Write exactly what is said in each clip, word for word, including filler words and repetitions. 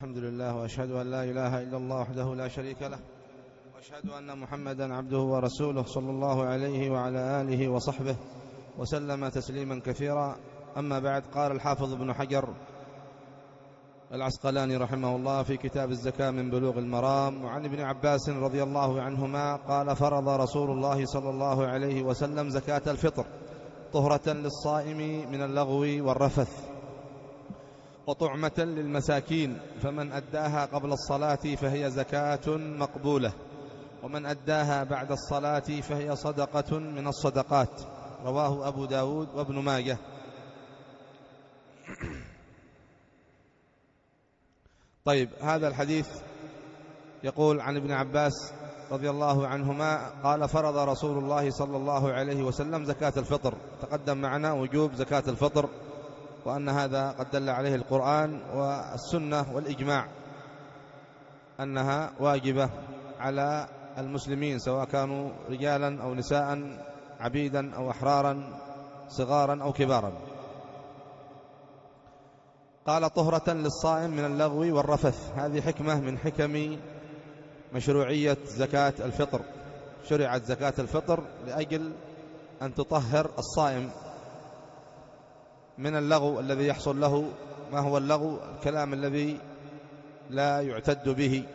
الحمد لله، وأشهد أن لا إله إلا الله وحده لا شريك له، وأشهد أن محمدا عبده ورسوله صلى الله عليه وعلى آله وصحبه وسلم تسليما كثيرا. أما بعد، قال الحافظ ابن حجر العسقلاني رحمه الله في كتاب الزكاة من بلوغ المرام: وعن ابن عباس رضي الله عنهما قال: فرض رسول الله صلى الله عليه وسلم زكاة الفطر طهرة للصائم من اللغو والرفث وطعمة للمساكين، فمن أداها قبل الصلاة فهي زكاة مقبولة، ومن أداها بعد الصلاة فهي صدقة من الصدقات. رواه أبو داود وابن ماجه. طيب، هذا الحديث يقول عن ابن عباس رضي الله عنهما قال: فرض رسول الله صلى الله عليه وسلم زكاة الفطر. تقدم معنا وجوب زكاة الفطر، وأن هذا قد دل عليه القرآن والسنة والإجماع أنها واجبة على المسلمين، سواء كانوا رجالا أو نساء، عبيدا أو أحرارا، صغارا أو كبارا. قال: طهرة للصائم من اللغو والرفث. هذه حكمة من حكم مشروعية زكاة الفطر. شرعت زكاة الفطر لأجل أن تطهر الصائم من اللغو الذي يحصل له. ما هو اللغو؟ الكلام الذي لا يعتد به،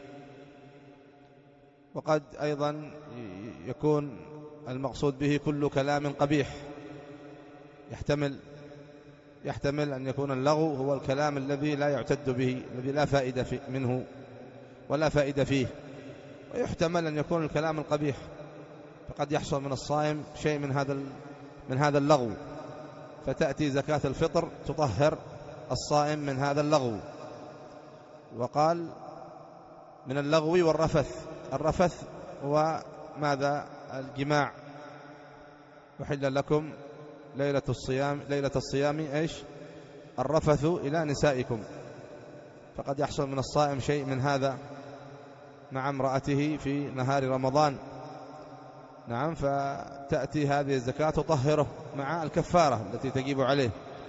وقد أيضا يكون المقصود به كل كلام قبيح. يحتمل يحتمل أن يكون اللغو هو الكلام الذي لا يعتد به، الذي لا فائدة منه ولا فائدة فيه، ويحتمل أن يكون الكلام القبيح، فقد يحصل من الصائم شيء من هذا من هذا اللغو، فتأتي زكاة الفطر تطهر الصائم من هذا اللغو. وقال: من اللغو والرفث. الرفث هو ماذا؟ الجماع. وحل لكم ليلة الصيام ليلة الصيام إيش؟ الرفث إلى نسائكم. فقد يحصل من الصائم شيء من هذا مع امرأته في نهار رمضان. نعم، فتأتي هذه الزكاة تطهره مع الكفارة التي تجب عليه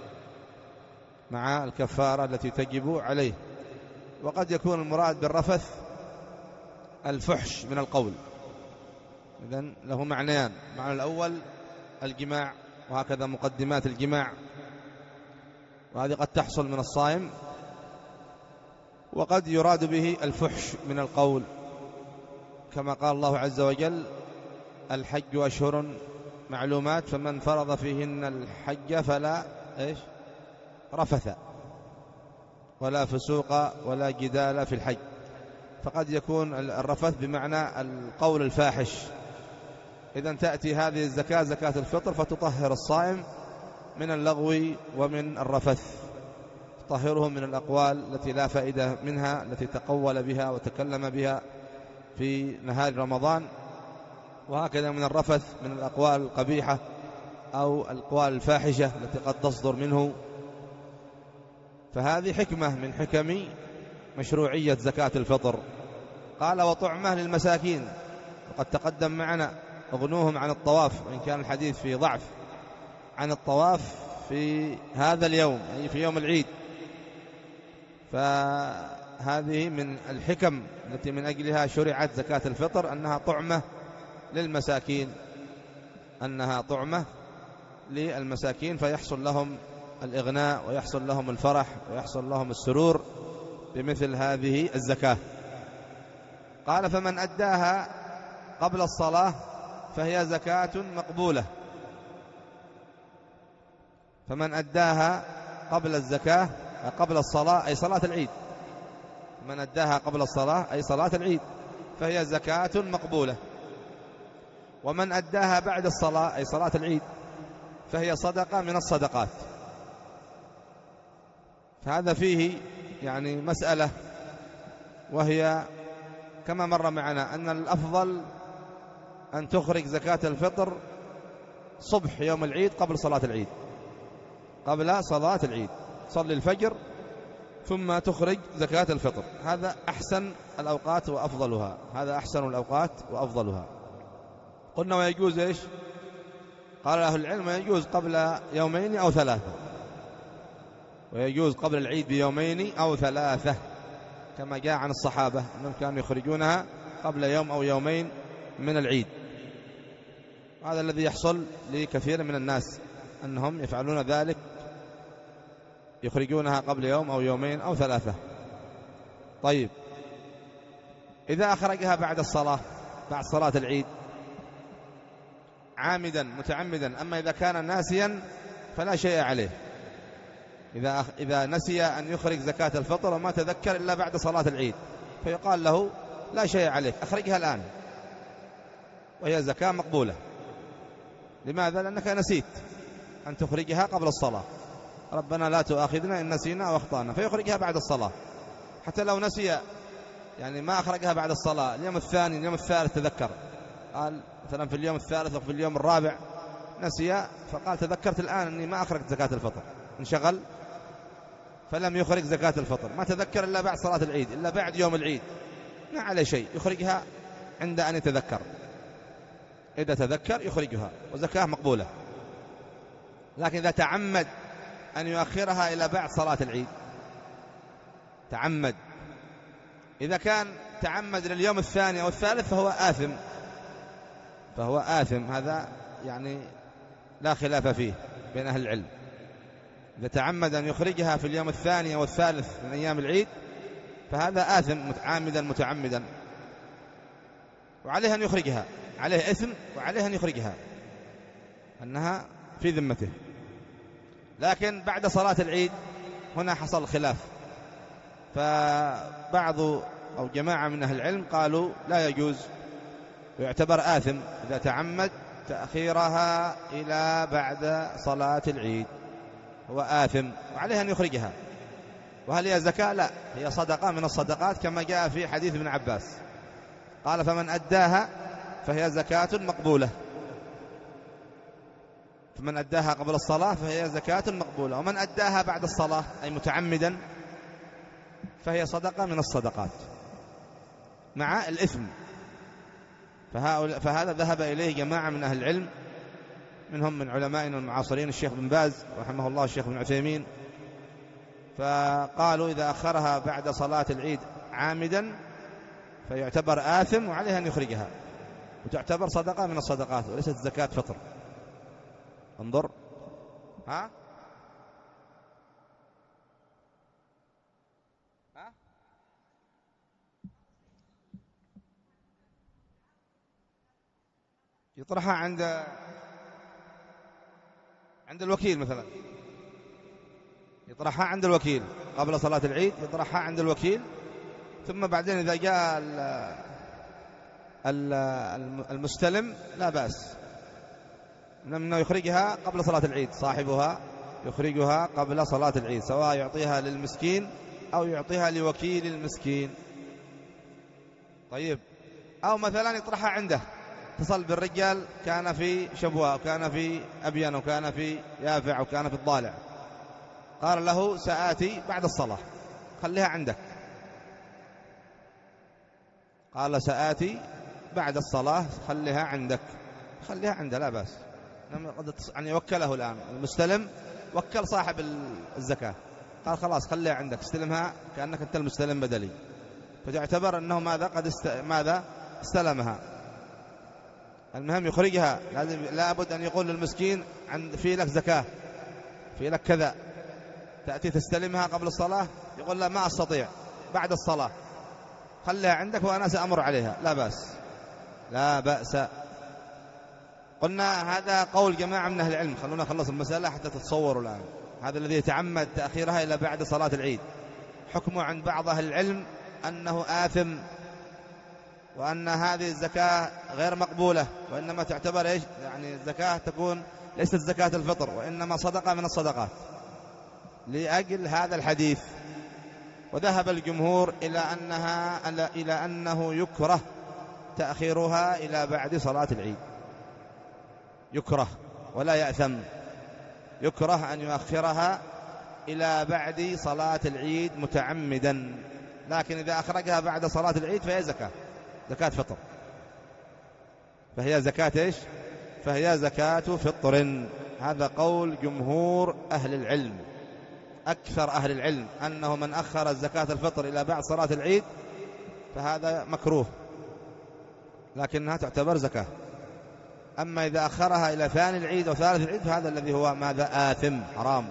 مع الكفارة التي تجب عليه. وقد يكون المراد بالرفث الفحش من القول. إذن له معنيان: المعنى الأول الجماع، وهكذا مقدمات الجماع، وهذه قد تحصل من الصائم. وقد يراد به الفحش من القول، كما قال الله عز وجل: الحج أشهر معلومات، فمن فرض فيهن الحج فلا إيش؟ رفث ولا فسوق ولا جدال في الحج. فقد يكون الرفث بمعنى القول الفاحش. إذن تأتي هذه الزكاة زكاة الفطر فتطهر الصائم من اللغو ومن الرفث، تطهره من الأقوال التي لا فائدة منها، التي تقول بها وتكلم بها في نهار رمضان، وهكذا من الرفث من الأقوال القبيحة أو الأقوال الفاحشة التي قد تصدر منه. فهذه حكمة من حكم مشروعية زكاة الفطر. قال: وطعمة للمساكين. وقد تقدم معنا أغنوهم عن الطواف، وإن كان الحديث في ضعف، عن الطواف في هذا اليوم، أي في يوم العيد. فهذه من الحكم التي من أجلها شرعت زكاة الفطر، أنها طعمة للمساكين أنها طعمة للمساكين فيحصل لهم الإغناء ويحصل لهم الفرح ويحصل لهم السرور بمثل هذه الزكاة. قال: فمن أداها قبل الصلاة فهي زكاة مقبولة. فمن أداها قبل الزكاة قبل الصلاة أي صلاة العيد. من أداها قبل الصلاة أي صلاة العيد فهي زكاة مقبولة. ومن أداها بعد الصلاة أي صلاة العيد فهي صدقة من الصدقات. فهذا فيه يعني مسألة، وهي كما مر معنا أن الأفضل أن تخرج زكاة الفطر صبح يوم العيد قبل صلاة العيد، قبل صلاة العيد، صلي الفجر ثم تخرج زكاة الفطر. هذا أحسن الأوقات وأفضلها هذا أحسن الأوقات وأفضلها. قلنا ويجوز إيش؟ قال أهل العلم ويجوز قبل يومين أو ثلاثة، ويجوز قبل العيد بيومين أو ثلاثة. كما جاء عن الصحابة أنهم كانوا يخرجونها قبل يوم أو يومين من العيد. هذا الذي يحصل لكثير من الناس أنهم يفعلون ذلك، يخرجونها قبل يوم أو يومين أو ثلاثة. طيب إذا أخرجها بعد الصلاة، بعد صلاة العيد عامدا متعمدا، أما إذا كان ناسيا فلا شيء عليه. إذا إذا نسي أن يخرج زكاة الفطر وما تذكر إلا بعد صلاة العيد فيقال له لا شيء عليك، أخرجها الآن، وهي زكاة مقبولة. لماذا؟ لأنك نسيت أن تخرجها قبل الصلاة، ربنا لا تؤاخذنا إن نسينا أو أخطأنا، فيخرجها بعد الصلاة. حتى لو نسي يعني ما أخرجها بعد الصلاة، اليوم الثاني اليوم الثالث تذكر، قال مثلا في اليوم الثالث أو في اليوم الرابع نسي، فقال تذكرت الآن أني ما أخرجت زكاة الفطر، انشغل فلم يخرج زكاة الفطر، ما تذكر إلا بعد صلاة العيد، إلا بعد يوم العيد، ما عليه شيء، يخرجها عند أن يتذكر، إذا تذكر يخرجها وزكاة مقبولة. لكن إذا تعمد أن يؤخرها إلى بعد صلاة العيد، تعمد، إذا كان تعمد لليوم الثاني أو الثالث فهو آثم، فهو آثم، هذا يعني لا خلاف فيه بين أهل العلم. إذا تعمد أن يخرجها في اليوم الثاني أو الثالث من أيام العيد فهذا آثم عامدا متعمدا، وعليه أن يخرجها، عليه إثم وعليه أن يخرجها، أنها في ذمته. لكن بعد صلاة العيد هنا حصل الخلاف، فبعض أو جماعة من أهل العلم قالوا لا يجوز ويعتبر آثم إذا تعمد تأخيرها إلى بعد صلاة العيد، هو آثم وعليه أن يخرجها. وهل هي زكاة؟ لا، هي صدقة من الصدقات كما جاء في حديث ابن عباس، قال فمن أداها فهي زكاة مقبولة، فمن أداها قبل الصلاة فهي زكاة مقبولة، ومن أداها بعد الصلاة أي متعمدا فهي صدقة من الصدقات مع الإثم. فهذا ذهب إليه جماعة من أهل العلم، منهم من علمائنا المعاصرين الشيخ بن باز رحمه الله، الشيخ بن عثيمين، فقالوا إذا أخرها بعد صلاة العيد عامدا فيعتبر آثم وعليه أن يخرجها، وتعتبر صدقة من الصدقات وليست زكاة فطر. انظر، ها ها يطرحها عند عند الوكيل، مثلا يطرحها عند الوكيل قبل صلاة العيد، يطرحها عند الوكيل، ثم بعدين إذا جاء المستلم لا بأس أنه يخرجها قبل صلاة العيد، صاحبها يخرجها قبل صلاة العيد، سواء يعطيها للمسكين أو يعطيها لوكيل المسكين. طيب، أو مثلا يطرحها عنده، اتصل بالرجال كان في شبوة وكان في أبين وكان في يافع وكان في الضالع، قال له سآتي بعد الصلاة، خليها عندك، قال سآتي بعد الصلاة خليها عندك، خليها عنده لا بأس، يعني وكله الآن المستلم، وكل صاحب الزكاة، قال خلاص خليها عندك، استلمها كأنك أنت المستلم بدلي، فتعتبر أنه ماذا قد است... ماذا استلمها. المهم يخرجها، لازم لابد أن يقول للمسكين عند في لك زكاة، في لك كذا، تأتي تستلمها قبل الصلاة، يقول لا ما أستطيع، بعد الصلاة خليها عندك وأنا سأمر عليها، لا بأس، لا بأس. قلنا هذا قول جماعة من أهل العلم. خلونا نخلص المسألة حتى تتصوروا الآن. هذا الذي يتعمد تأخيرها إلى بعد صلاة العيد، حكمه عند بعض أهل العلم أنه آثم، وأن هذه الزكاة غير مقبولة، وإنما تعتبر إيش؟ يعني الزكاة تكون ليست زكاة الفطر، وإنما صدقة من الصدقات، لأجل هذا الحديث. وذهب الجمهور إلى أنها إلى أنه يكره تأخيرها إلى بعد صلاة العيد، يكره ولا يأثم، يكره أن يؤخرها إلى بعد صلاة العيد متعمدا، لكن إذا أخرجها بعد صلاة العيد فهي زكاة، زكاة فطر، فهي زكاة إيش؟ فهي زكاة فطر. هذا قول جمهور أهل العلم، أكثر أهل العلم أنه من أخر الزكاة الفطر إلى بعد صلاة العيد فهذا مكروه، لكنها تعتبر زكاة. أما إذا أخرها إلى ثاني العيد أو ثالث العيد فهذا الذي هو ماذا؟ آثم، حرام.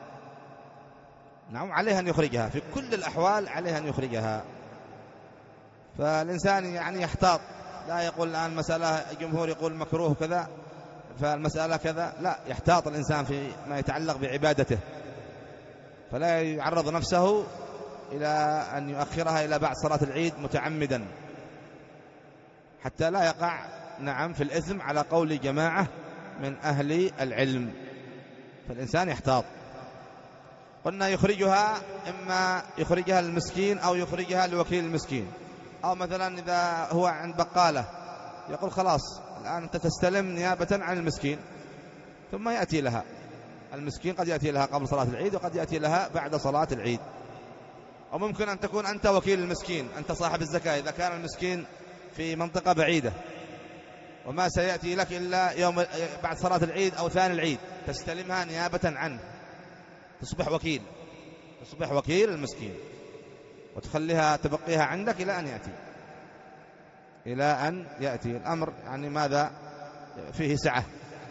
نعم، عليه أن يخرجها في كل الأحوال، عليه أن يخرجها. فالإنسان يعني يحتاط، لا يقول الآن مسألة الجمهور يقول مكروه كذا فالمسألة كذا، لا، يحتاط الإنسان في ما يتعلق بعبادته، فلا يعرض نفسه إلى أن يؤخرها إلى بعد صلاة العيد متعمدا حتى لا يقع نعم في الإثم على قول جماعة من أهل العلم. فالإنسان يحتاط. قلنا يخرجها، إما يخرجها للمسكين أو يخرجها لوكيل المسكين، أو مثلا إذا هو عند بقالة يقول خلاص الآن أنت تستلم نيابة عن المسكين، ثم يأتي لها المسكين، قد يأتي لها قبل صلاة العيد وقد يأتي لها بعد صلاة العيد. أو ممكن أن تكون أنت وكيل المسكين، أنت صاحب الزكاة إذا كان المسكين في منطقة بعيدة وما سيأتي لك إلا يوم بعد صلاة العيد أو ثاني العيد، تستلمها نيابة عنه، تصبح وكيل، تصبح وكيل المسكين وتخليها تبقيها عندك إلى أن يأتي إلى أن يأتي الأمر. يعني ماذا فيه سعة،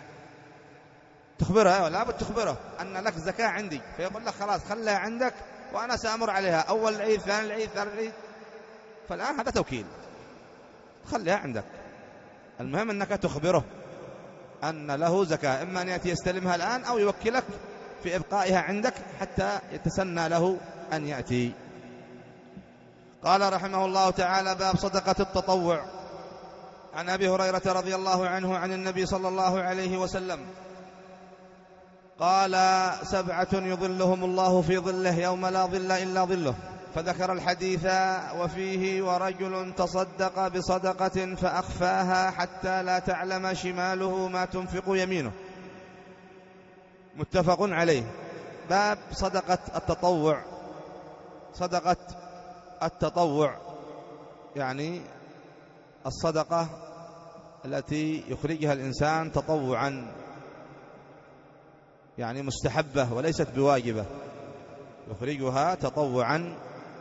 تخبره، لا بد تخبره أن لك زكاة عندي، فيقول لك خلاص خلها عندك وأنا سأمر عليها أول العيد ثاني العيد ثالث العيد. فالآن هذا توكيل، خليها عندك. المهم أنك تخبره أن له زكاة، إما أن يأتي يستلمها الآن أو يوكلك في إبقائها عندك حتى يتسنى له أن يأتي. قال رحمه الله تعالى: باب صدقة التطوع. عن أبي هريرة رضي الله عنه عن النبي صلى الله عليه وسلم قال: سبعة يظلهم الله في ظله يوم لا ظل إلا ظله، فذكر الحديث وفيه: ورجل تصدق بصدقة فأخفاها حتى لا تعلم شماله ما تنفق يمينه. متفق عليه. باب صدقة التطوع. صدقة التطوع يعني الصدقة التي يخرجها الإنسان تطوعا، يعني مستحبة وليست بواجبة، يخرجها تطوعا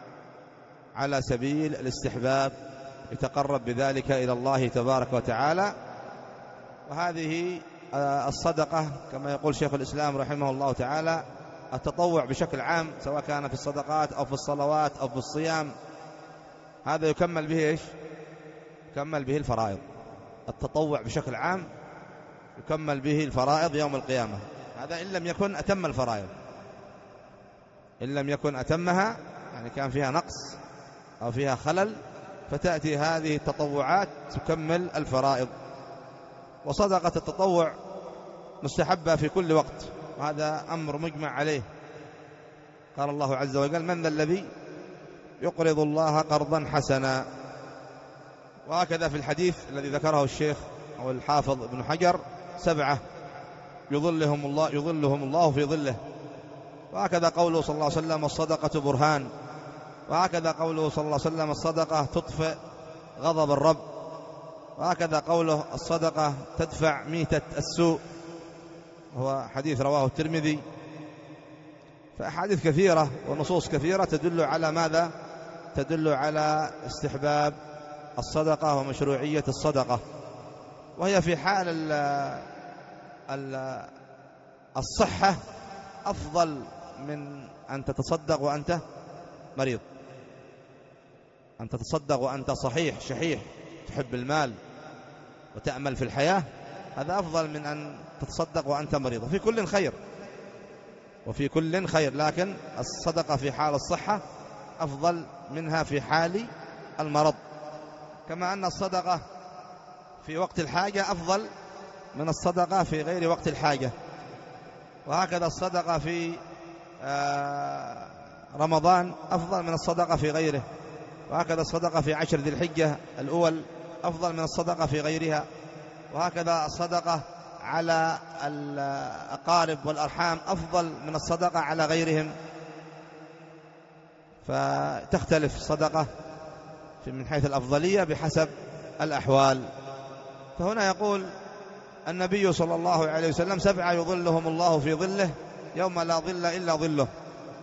على سبيل الاستحباب، يتقرب بذلك إلى الله تبارك وتعالى. وهذه الصدقة كما يقول شيخ الإسلام رحمه الله تعالى: التطوع بشكل عام سواء كان في الصدقات أو في الصلوات أو في الصيام، هذا يكمل به إيش؟ يكمل به الفرائض. التطوع بشكل عام يكمل به الفرائض يوم القيامة، هذا إن لم يكن أتم الفرائض، إن لم يكن أتمها يعني كان فيها نقص أو فيها خلل، فتأتي هذه التطوعات تكمل الفرائض. وصدقة التطوع مستحبة في كل وقت، وهذا أمر مجمع عليه. قال الله عز وجل: من ذا الذي يقرض الله قرضا حسنا. وهكذا في الحديث الذي ذكره الشيخ أو الحافظ ابن حجر: سبعة يظلهم الله يظلهم الله في ظله. وهكذا قوله صلى الله عليه وسلم: الصدقة برهان. وهكذا قوله صلى الله عليه وسلم: الصدقة تطفئ غضب الرب. وهكذا قوله: الصدقة تدفع ميتة السوء، هو حديث رواه الترمذي. فأحاديث كثيرة ونصوص كثيرة تدل على ماذا؟ تدل على استحباب الصدقة ومشروعية الصدقة، وهي في حال ال ال الصحة أفضل من أن تتصدق وأنت مريض. أن تتصدق وأنت صحيح شحيح تحب المال وتأمل في الحياة، هذا أفضل من أن تتصدق وأنت مريض. في كل خير وفي كل خير، لكن الصدقة في حال الصحة أفضل منها في حال المرض، كما أن الصدقة في وقت الحاجة أفضل من الصدقة في غير وقت الحاجة. وهكذا الصدقة في رمضان أفضل من الصدقة في غيره، وهكذا الصدقة في عشر ذي الحجة الأول أفضل من الصدقة في غيرها، وهكذا الصدقة على الأقارب والأرحام أفضل من الصدقة على غيرهم. فتختلف الصدقة من حيث الأفضلية بحسب الأحوال. فهنا يقول النبي صلى الله عليه وسلم: سبعة يظلهم الله في ظله يوم لا ظل إلا ظله.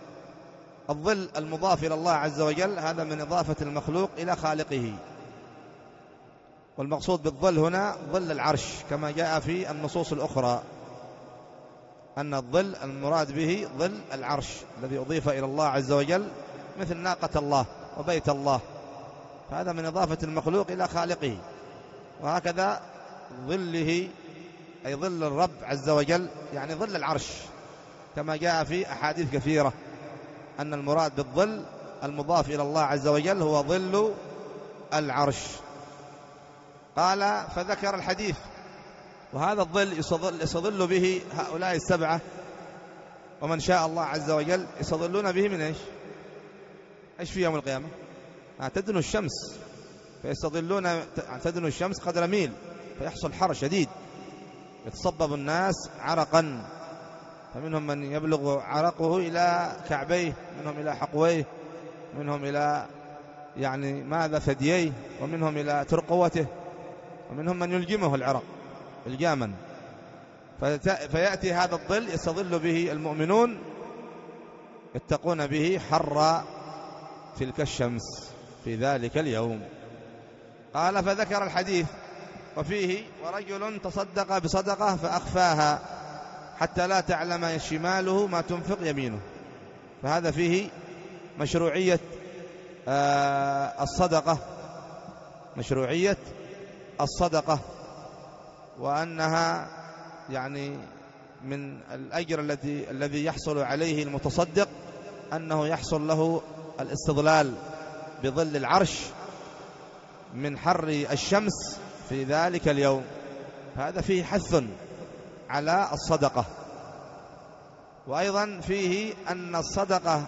الظل المضاف إلى الله عز وجل هذا من إضافة المخلوق إلى خالقه، والمقصود بالظل هنا ظل العرش كما جاء في النصوص الأخرى أن الظل المراد به ظل العرش الذي أضيف إلى الله عز وجل، مثل ناقة الله وبيت الله، فهذا من إضافة المخلوق إلى خالقه. وهكذا ظله أي ظل الرب عز وجل يعني ظل العرش، كما جاء في أحاديث كثيرة أن المراد بالظل المضاف إلى الله عز وجل هو ظل العرش. قال فذكر الحديث، وهذا الظل يستظل به هؤلاء السبعة، ومن شاء الله عز وجل يستظلون به من إيش إيش في يوم القيامة؟ تدن الشمس، فيستظلون تدن الشمس قدر ميل، فيحصل حر شديد يتصبب الناس عرقا، فمنهم من يبلغ عرقه إلى كعبيه، منهم إلى حقويه، منهم إلى يعني ماذا ثدييه، ومنهم إلى ترقوته، ومنهم من يلجمه العرق الجاما. فيأتي هذا الظل يستظل به المؤمنون يتقون به حر تلك الشمس في ذلك اليوم. قال فذكر الحديث وفيه ورجل تصدق بصدقة فأخفاها حتى لا تعلم شماله ما تنفق يمينه، فهذا فيه مشروعية الصدقة، مشروعية الصدقة، وأنها يعني من الأجر الذي الذي يحصل عليه المتصدق أنه يحصل له الاستظلال بظل العرش من حر الشمس في ذلك اليوم، هذا فيه حث على الصدقة. وأيضا فيه أن الصدقة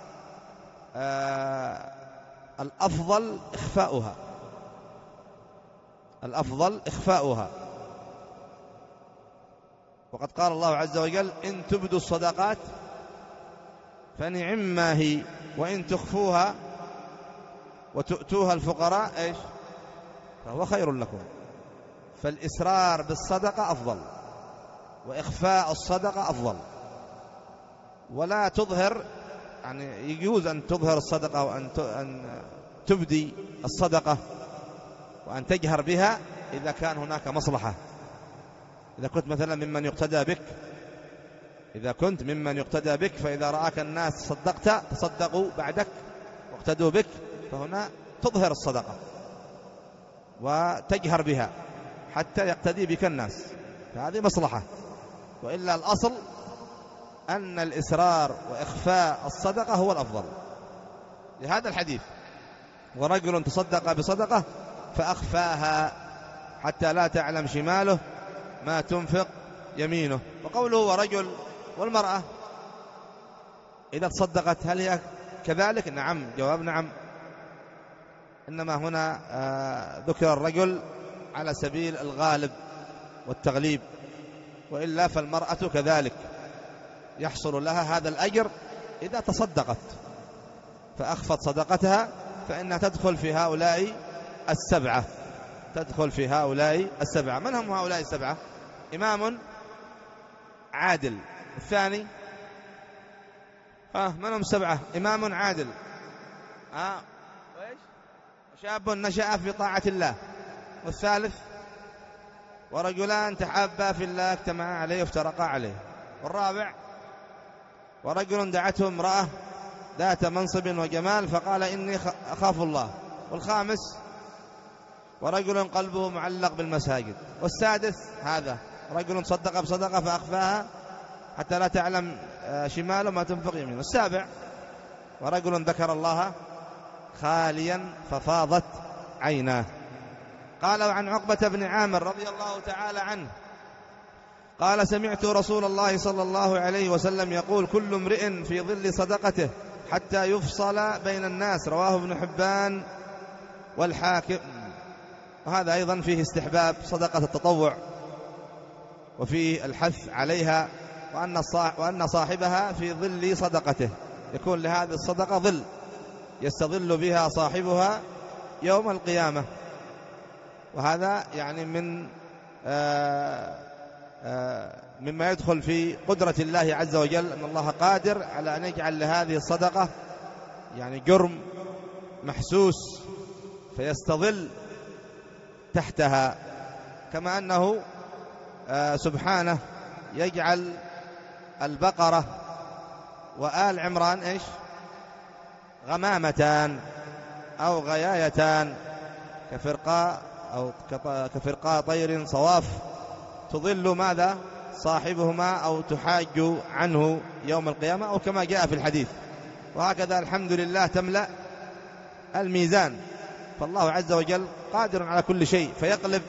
آه الأفضل إخفاؤها، الأفضل إخفاؤها، وقد قال الله عز وجل إن تبدوا الصدقات فنعم ما هي وإن تخفوها وتؤتوها الفقراء إيش فهو خير لكم. فالإسرار بالصدقة أفضل، وإخفاء الصدقة أفضل. ولا تظهر، يعني يجوز أن تظهر الصدقة وأن تبدي الصدقة وأن تجهر بها إذا كان هناك مصلحة. إذا كنت مثلا ممن يقتدى بك إذا كنت ممن يقتدى بك فإذا رآك الناس صدقت تصدقوا بعدك واقتدوا بك، فهنا تظهر الصدقة وتجهر بها حتى يقتدي بك الناس، فهذه مصلحة. وإلا الأصل أن الإسرار وإخفاء الصدقة هو الأفضل. لهذا الحديث ورجل تصدق بصدقة فأخفاها حتى لا تعلم شماله ما تنفق يمينه. وقوله ورجل والمرأة إذا تصدقت هل هي كذلك؟ نعم، جواب نعم، إنما هنا آه ذكر الرجل على سبيل الغالب والتغليب، وإلا فالمرأة كذلك يحصل لها هذا الأجر إذا تصدقت فأخفت صدقتها، فإنها تدخل في هؤلاء السبعة، تدخل في هؤلاء السبعة. من هم هؤلاء السبعة؟ إمام عادل، الثاني آه من هم سبعة؟ إمام عادل، آه وإيش؟ شاب نشأ في طاعة الله، والثالث ورجلان تحابا في الله اجتمعا عليه وافترقا عليه، والرابع ورجل دعته امرأة ذات منصب وجمال فقال إني أخاف الله، والخامس ورجل قلبه معلق بالمساجد، والسادس هذا رجل صدق بصدقة فأخفاها حتى لا تعلم شماله ما تنفق يمينه، والسابع ورجل ذكر الله خاليا ففاضت عيناه. قال عن عقبة بن عامر رضي الله تعالى عنه قال سمعت رسول الله صلى الله عليه وسلم يقول كل امرئ في ظل صدقته حتى يفصل بين الناس، رواه ابن حبان والحاكم. وهذا أيضا فيه استحباب صدقة التطوع، وفيه الحث عليها، وأن صاحبها في ظل صدقته يكون لهذه الصدقة ظل يستظل بها صاحبها يوم القيامة. وهذا يعني من آآ آآ مما يدخل في قدرة الله عز وجل، أن الله قادر على أن يجعل لهذه الصدقة يعني جرم محسوس فيستظل تحتها، كما أنه سبحانه يجعل البقرة وآل عمران إيش؟ غمامتان أو غيايتان كفرقاء أو كفرقاء طير صواف تظل ماذا؟ صاحبهما أو تحاج عنه يوم القيامة، أو كما جاء في الحديث. وهكذا الحمد لله تملأ الميزان، فالله عز وجل قادر على كل شيء، فيقلب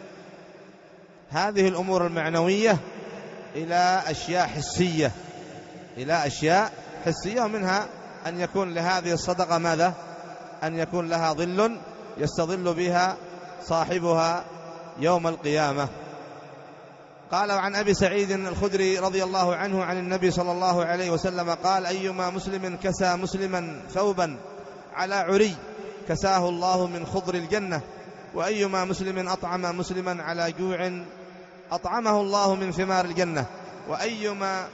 هذه الأمور المعنوية إلى أشياء حسية إلى أشياء حسية ومنها أن يكون لهذه الصدقة ماذا؟ أن يكون لها ظل يستظل بها صاحبها يوم القيامة. قال عن أبي سعيد الخدري رضي الله عنه عن النبي صلى الله عليه وسلم قال: أيما مسلم كسى مسلما ثوبا على عري كساه الله من خضر الجنة، وأيما مسلم أطعم مسلما على جوع أطعمه الله من ثمار الجنة، وأيما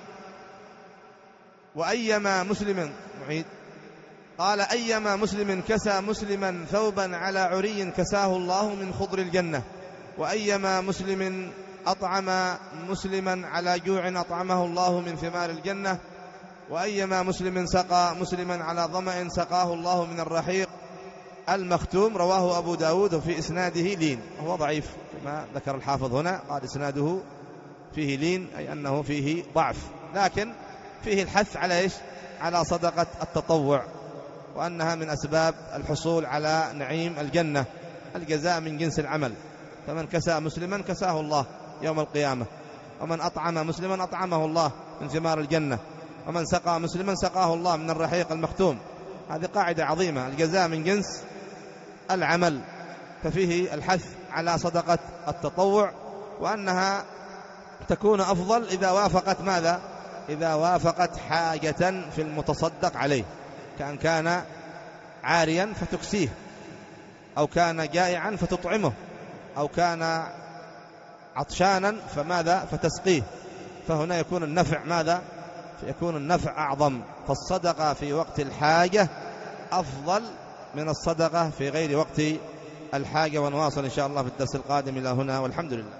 وأيما مسلم معيد قال أيما مسلم كسى مسلما ثوبا على عري كساه الله من خضر الجنة، وأيما مسلم أطعم مسلما على جوع أطعمه الله من ثمار الجنة، وأيما مسلم سقى مسلما على ظمأ سقاه الله من الرحيق المختوم. رواه أبو داود وفي إسناده لين، هو ضعيف كما ذكر الحافظ هنا، قال إسناده فيه لين أي أنه فيه ضعف، لكن فيه الحث على إيش؟ على صدقة التطوع، وأنها من أسباب الحصول على نعيم الجنة، الجزاء من جنس العمل. فمن كسى مسلما كساه الله يوم القيامة، ومن أطعم مسلما أطعمه الله من ثمار الجنة، ومن سقى مسلما سقاه الله من الرحيق المختوم. هذه قاعدة عظيمة، الجزاء من جنس العمل، ففيه الحث على صدقة التطوع، وأنها تكون أفضل إذا وافقت ماذا؟ إذا وافقت حاجة في المتصدق عليه، كأن كان عاريا فتكسيه، أو كان جائعا فتطعمه، أو كان عطشانا فماذا؟ فتسقيه، فهنا يكون النفع ماذا؟ يكون النفع أعظم، فالصدقة في وقت الحاجة أفضل من الصدقة في غير وقت الحاجة. ونواصل إن شاء الله في الدرس القادم إلى هنا، والحمد لله.